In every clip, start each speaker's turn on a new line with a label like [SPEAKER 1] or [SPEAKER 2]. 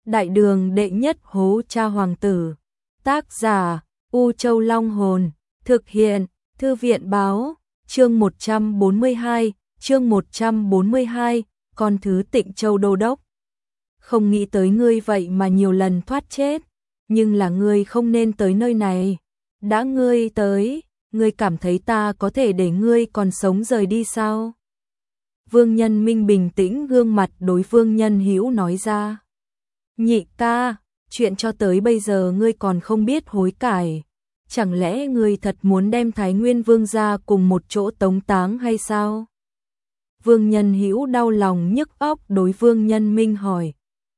[SPEAKER 1] Đại đường đệ nhất hố cha hoàng tử. Tác giả U Châu Long Hồn. Thực hiện Thư viện báo. Chương 142, con thứ Tịnh Châu Đô Đốc. Không nghĩ tới ngươi vậy mà nhiều lần thoát chết, nhưng là ngươi không nên tới nơi này. Đã ngươi tới, ngươi cảm thấy ta có thể để ngươi còn sống rời đi sao? Vương Nhân Minh bình tĩnh gương mặt đối Vương Nhân Hữu nói ra. Nhị ca, chuyện cho tới bây giờ ngươi còn không biết hối cải. Chẳng lẽ ngươi thật muốn đem Thái Nguyên Vương gia cùng một chỗ tống táng hay sao? Vương Nhân Hữu đau lòng nhức óc đối Vương Nhân Minh hỏi.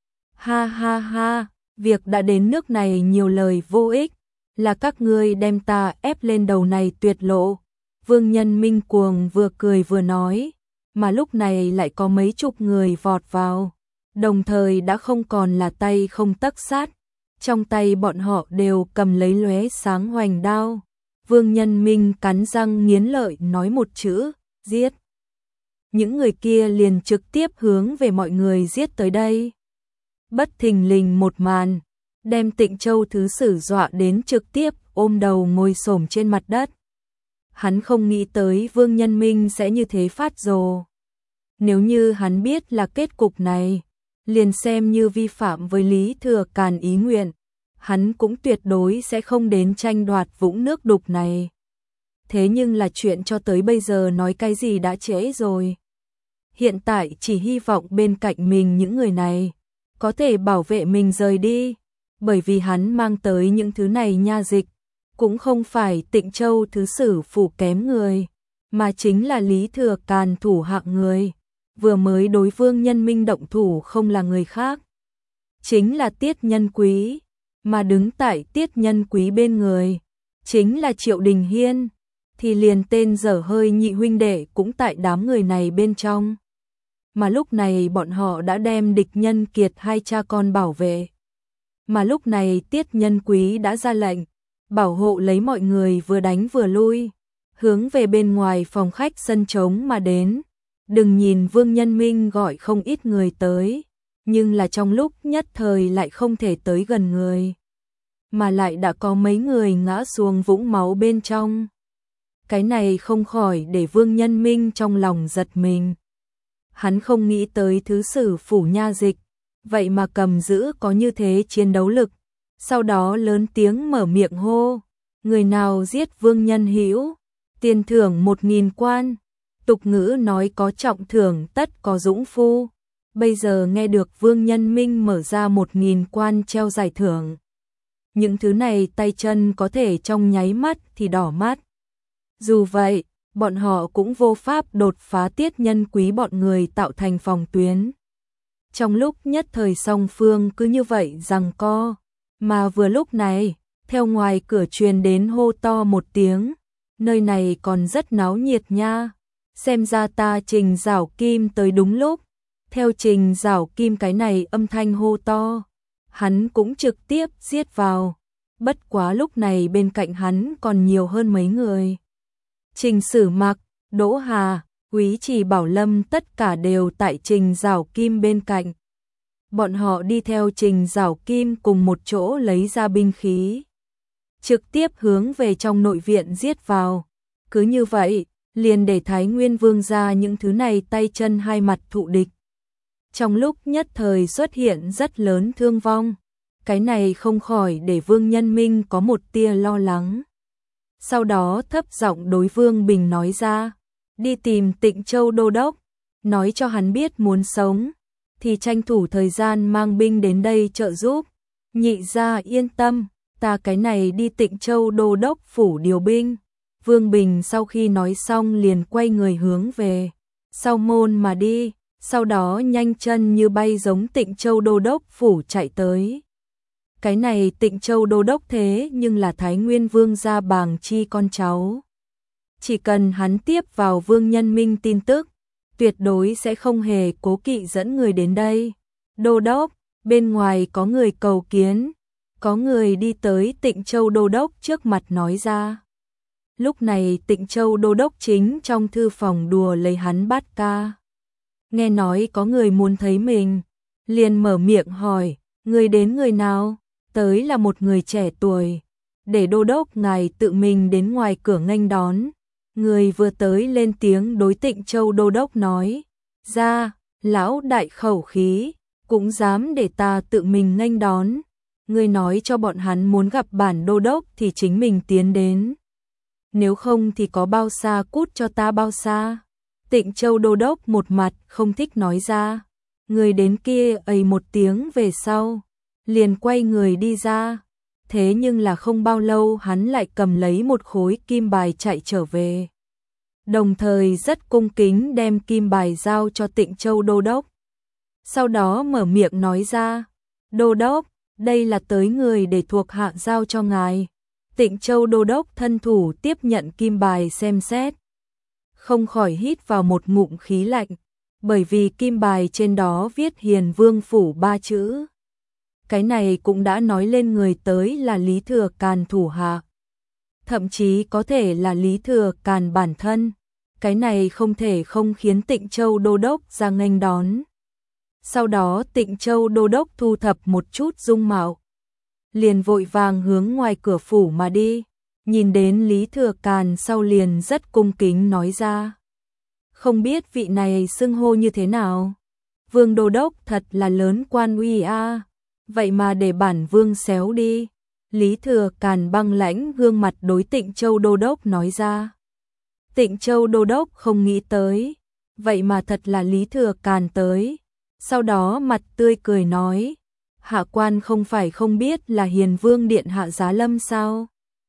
[SPEAKER 1] Ha ha ha, việc đã đến nước này nhiều lời vô ích, là các ngươi đem ta ép lên đầu này tuyệt lộ. Vương Nhân Minh cuồng vừa cười vừa nói, mà lúc này lại có mấy chục người vọt vào, đồng thời đã không còn là tay không tấc sát, trong tay bọn họ đều cầm lấy lóe sáng hoành đao. Vương Nhân Minh cắn răng nghiến lợi nói một chữ, giết. Những người kia liền trực tiếp hướng về mọi người giết tới đây. Bất thình lình một màn, đem Tịnh Châu thứ sử dọa đến trực tiếp ôm đầu ngồi xổm trên mặt đất. Hắn không nghĩ tới Vương Nhân Minh sẽ như thế phát rồ. Nếu như hắn biết là kết cục này, liền xem như vi phạm với Lý Thừa Càn ý nguyện, hắn cũng tuyệt đối sẽ không đến tranh đoạt vũng nước đục này. Thế nhưng là chuyện cho tới bây giờ nói cái gì đã trễ rồi. Hiện tại chỉ hy vọng bên cạnh mình những người này có thể bảo vệ mình rời đi, bởi vì hắn mang tới những thứ này nha dịch, cũng không phải Tịnh Châu thứ sử phủ kém người, mà chính là Lý Thừa Càn thủ hạng người. Vừa mới đối Vương Nhân Minh động thủ không là người khác, chính là Tiết Nhân Quý, mà đứng tại Tiết Nhân Quý bên người chính là Triệu Đình Hiên, thì liền tên dở hơi nhị huynh đệ cũng tại đám người này bên trong. Mà lúc này bọn họ đã đem địch nhân kiệt hai cha con bảo vệ. Mà lúc này Tiết Nhân Quý đã ra lệnh, bảo hộ lấy mọi người vừa đánh vừa lui, hướng về bên ngoài phòng khách sân trống mà đến. Đừng nhìn Vương Nhân Minh gọi không ít người tới, nhưng là trong lúc nhất thời lại không thể tới gần người. Mà lại đã có mấy người ngã xuống vũng máu bên trong. Cái này không khỏi để Vương Nhân Minh trong lòng giật mình. Hắn không nghĩ tới thứ sử phủ nha dịch, vậy mà cầm giữ có như thế chiến đấu lực. Sau đó lớn tiếng mở miệng hô, người nào giết Vương Nhân Hữu, tiền thưởng 1000 quan. Tục ngữ nói có trọng thưởng tất có dũng phu. Bây giờ nghe được Vương Nhân Minh mở ra 1000 quan treo giải thưởng. Những thứ này tay chân có thể trong nháy mắt thì đỏ mắt. Dù vậy, bọn họ cũng vô pháp đột phá Tiết Nhân Quý bọn người tạo thành phòng tuyến. Trong lúc nhất thời song phương cứ như vậy giằng co, mà vừa lúc này, theo ngoài cửa truyền đến hô to một tiếng, nơi này còn rất náo nhiệt nha. Xem ra ta Trình Giảo Kim tới đúng lúc. Theo Trình Giảo Kim cái này âm thanh hô to, hắn cũng trực tiếp giết vào. Bất quá lúc này bên cạnh hắn còn nhiều hơn mấy người. Trình Sử Mặc, Đỗ Hà, Quý Trì Bảo Lâm tất cả đều tại Trình Giảo Kim bên cạnh. Bọn họ đi theo Trình Giảo Kim cùng một chỗ lấy ra binh khí, trực tiếp hướng về trong nội viện giết vào. Cứ như vậy, liền để Thái Nguyên Vương gia những thứ này tay chân hai mặt thụ địch. Trong lúc nhất thời xuất hiện rất lớn thương vong, cái này không khỏi để Vương Nhân Minh có một tia lo lắng. Sau đó thấp giọng đối Vương Bình nói ra, đi tìm Tịnh Châu Đô Đốc, nói cho hắn biết muốn sống, thì tranh thủ thời gian mang binh đến đây trợ giúp. Nhị gia yên tâm, ta cái này đi Tịnh Châu Đô Đốc phủ điều binh. Vương Bình sau khi nói xong liền quay người hướng về sau môn mà đi, sau đó nhanh chân như bay giống Tịnh Châu Đô Đốc phủ chạy tới. Cái này Tịnh Châu Đô Đốc thế nhưng là Thái Nguyên Vương gia Bàng Chi con cháu. Chỉ cần hắn tiếp vào Vương Nhân Minh tin tức, tuyệt đối sẽ không hề cố kỵ dẫn người đến đây. Đô Đốc, bên ngoài có người cầu kiến. Có người đi tới Tịnh Châu Đô Đốc trước mặt nói ra. Lúc này Tịnh Châu Đô Đốc chính trong thư phòng đùa lấy hắn bát ca. Nghe nói có người muốn thấy mình, liền mở miệng hỏi, Người đến người nào? Tới là một người trẻ tuổi. Để đô đốc ngài tự mình đến ngoài cửa nghênh đón. Người vừa tới lên tiếng đối Tịnh Châu đô đốc nói. Ra, lão đại khẩu khí, cũng dám để ta tự mình nghênh đón. Người nói cho bọn hắn muốn gặp bản đô đốc thì chính mình tiến đến. Nếu không thì có bao xa cút cho ta bao xa. Tịnh Châu đô đốc một mặt không thích nói ra. Người đến kia ầy một tiếng về sau, liền quay người đi ra. Thế nhưng là không bao lâu hắn lại cầm lấy một khối kim bài chạy trở về. Đồng thời rất cung kính đem kim bài giao cho Tịnh Châu đô đốc. Sau đó mở miệng nói ra, đô đốc, đây là tới người để thuộc hạ giao cho ngài. Tịnh Châu đô đốc thân thủ tiếp nhận kim bài xem xét. Không khỏi hít vào một ngụm khí lạnh, bởi vì kim bài trên đó viết Hiền Vương Phủ 3 chữ. Cái này cũng đã nói lên người tới là Lý Thừa Càn thủ hạ. Thậm chí có thể là Lý Thừa Càn bản thân. Cái này không thể không khiến Tịnh Châu đô đốc ra nghênh đón. Sau đó Tịnh Châu đô đốc thu thập một chút dung mạo, liền vội vàng hướng ngoài cửa phủ mà đi. Nhìn đến Lý Thừa Càn sau liền rất cung kính nói ra. Không biết vị này xưng hô như thế nào? Vương đô đốc thật là lớn quan uy a. Vậy mà để bản vương xéo đi. Lý Thừa Càn băng lãnh gương mặt đối Tịnh Châu đô đốc nói ra. Tịnh Châu đô đốc không nghĩ tới. Vậy mà thật là Lý Thừa Càn tới. Sau đó mặt tươi cười nói. Hạ quan không phải không biết là Hiền Vương Điện Hạ giá lâm sao?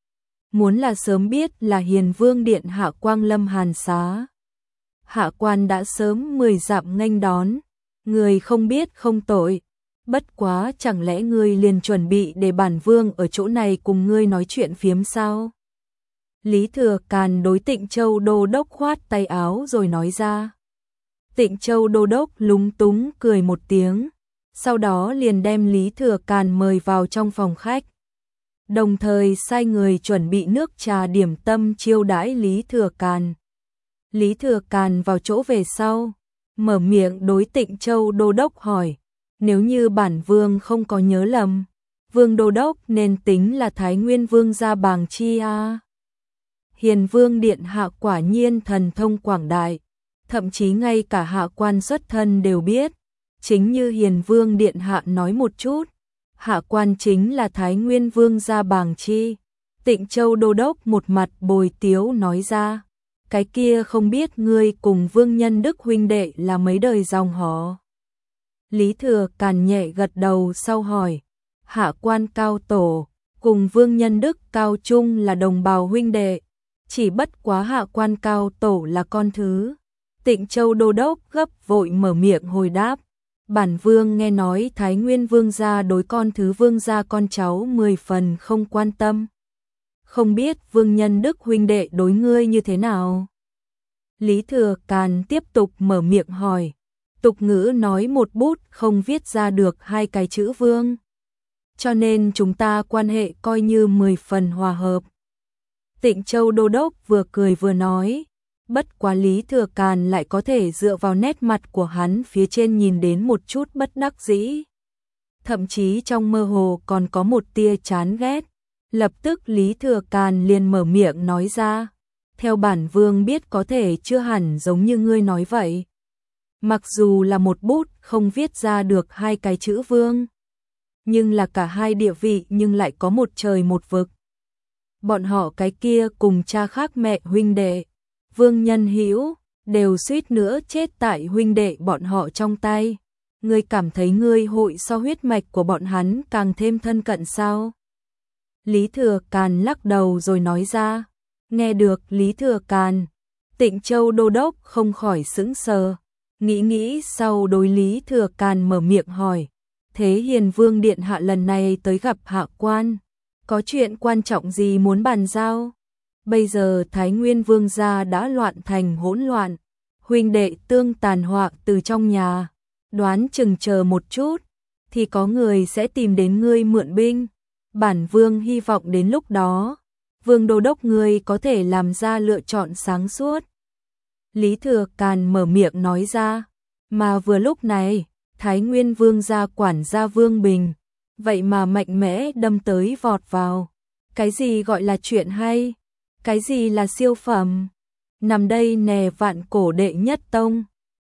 [SPEAKER 1] Muốn là sớm biết là Hiền Vương Điện Hạ quang lâm hàn xá. Hạ quan đã sớm 10 dặm nghênh đón. Người không biết không tội. Bất quá chẳng lẽ ngươi liền chuẩn bị để bản vương ở chỗ này cùng ngươi nói chuyện phiếm sao? Lý Thừa Càn đối Tịnh Châu đô đốc khoát tay áo rồi nói ra. Tịnh Châu đô đốc lúng túng cười một tiếng, sau đó liền đem Lý Thừa Càn mời vào trong phòng khách. Đồng thời sai người chuẩn bị nước trà điểm tâm chiêu đãi Lý Thừa Càn. Lý Thừa Càn vào chỗ về sau, mở miệng đối Tịnh Châu đô đốc hỏi. Nếu như bản vương không có nhớ lầm, vương đô đốc nên tính là Thái Nguyên Vương gia Bàng Chi a. Hiền Vương Điện Hạ quả nhiên thần thông quảng đại, thậm chí ngay cả hạ quan xuất thân đều biết. Chính như Hiền Vương Điện Hạ nói một chút, hạ quan chính là Thái Nguyên Vương gia Bàng Chi. Tịnh Châu đô đốc một mặt bồi tiếu nói ra. Cái kia không biết ngươi cùng Vương Nhân Đức huynh đệ là mấy đời dòng họ? Lý Thừa Càn nhẹ gật đầu sau hỏi. Hạ quan cao tổ, cùng Vương Nhân Đức cao trung là đồng bào huynh đệ. Chỉ bất quá hạ quan cao tổ là con thứ. Tịnh Châu đô đốc gấp vội mở miệng hồi đáp. Bản vương nghe nói Thái Nguyên Vương gia đối con thứ Vương gia con cháu 10 phần không quan tâm. Không biết Vương Nhân Đức huynh đệ đối ngươi như thế nào? Lý Thừa Càn tiếp tục mở miệng hỏi. Tục ngữ nói một bút không viết ra được 2 cái chữ vương. Cho nên chúng ta quan hệ coi như 10 phần hòa hợp. Tịnh Châu đô đốc vừa cười vừa nói. Bất quá Lý Thừa Càn lại có thể dựa vào nét mặt của hắn phía trên nhìn đến một chút bất đắc dĩ. Thậm chí trong mơ hồ còn có một tia chán ghét. Lập tức Lý Thừa Càn liền mở miệng nói ra. Theo bản vương biết có thể chưa hẳn giống như ngươi nói vậy. Mặc dù là một bút không viết ra được 2 cái chữ vương, nhưng là cả hai địa vị nhưng lại có một trời một vực. Bọn họ cái kia cùng cha khác mẹ huynh đệ, Vương Nhân Hữu đều suýt nữa chết tại huynh đệ bọn họ trong tay. Ngươi cảm thấy ngươi hội so huyết mạch của bọn hắn càng thêm thân cận sao? Lý Thừa Càn lắc đầu rồi nói ra. Nghe được Lý Thừa Càn, Tịnh Châu đô đốc không khỏi sững sờ. Nghĩ sau đối Lý Thừa Càn mở miệng hỏi. Thế Hiền Vương Điện Hạ lần này tới gặp hạ quan, có chuyện quan trọng gì muốn bàn giao? Bây giờ Thái Nguyên Vương gia đã loạn thành hỗn loạn, huynh đệ tương tàn họa từ trong nhà, đoán chừng chờ một chút, thì có người sẽ tìm đến ngươi mượn binh. Bản vương hy vọng đến lúc đó, Vương đô đốc ngươi có thể làm ra lựa chọn sáng suốt. Lý Thừa Càn mở miệng nói ra, mà vừa lúc này, Thái Nguyên Vương gia quản gia Vương Bình vậy mà mạnh mẽ đâm tới vọt vào. Cái gì gọi là chuyện hay? Cái gì là siêu phẩm? Nằm đây nè vạn cổ đệ nhất tông.